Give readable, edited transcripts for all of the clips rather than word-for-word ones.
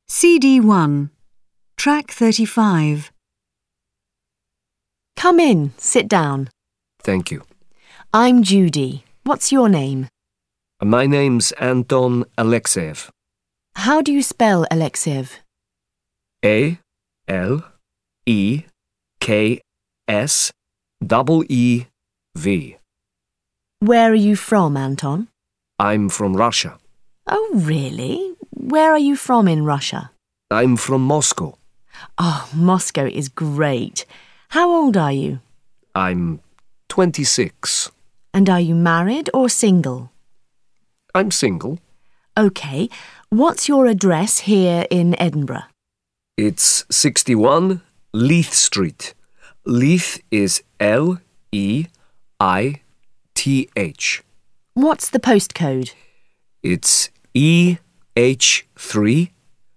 CD1, Track 35. Come in, sit down. Thank you. I'm Judy. What's your name? My name's Anton Alexeyev. How do you spell Alexeyev? A-L-E-K-S-E-E-V. Where are you from, Anton? I'm from Russia. Oh, really? Where are you from in Russia? I'm from Moscow. Oh, Moscow is great. How old are you? I'm 26. And are you married or single? I'm single. OK. What's your address here in Edinburgh? It's 61 Leith Street. Leith is L-E-I-T-H. What's the postcode? It's EH3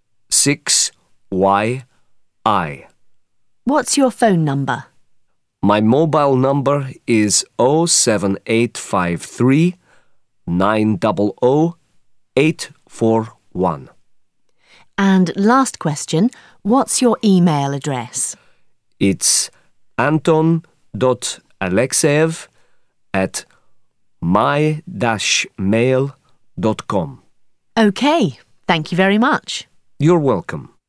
6YI. What's your phone number? My mobile number is 07853 900 841. And last question, what's your email address? It's anton.alexeyev@my-mail.com. OK. Thank you very much. You're welcome.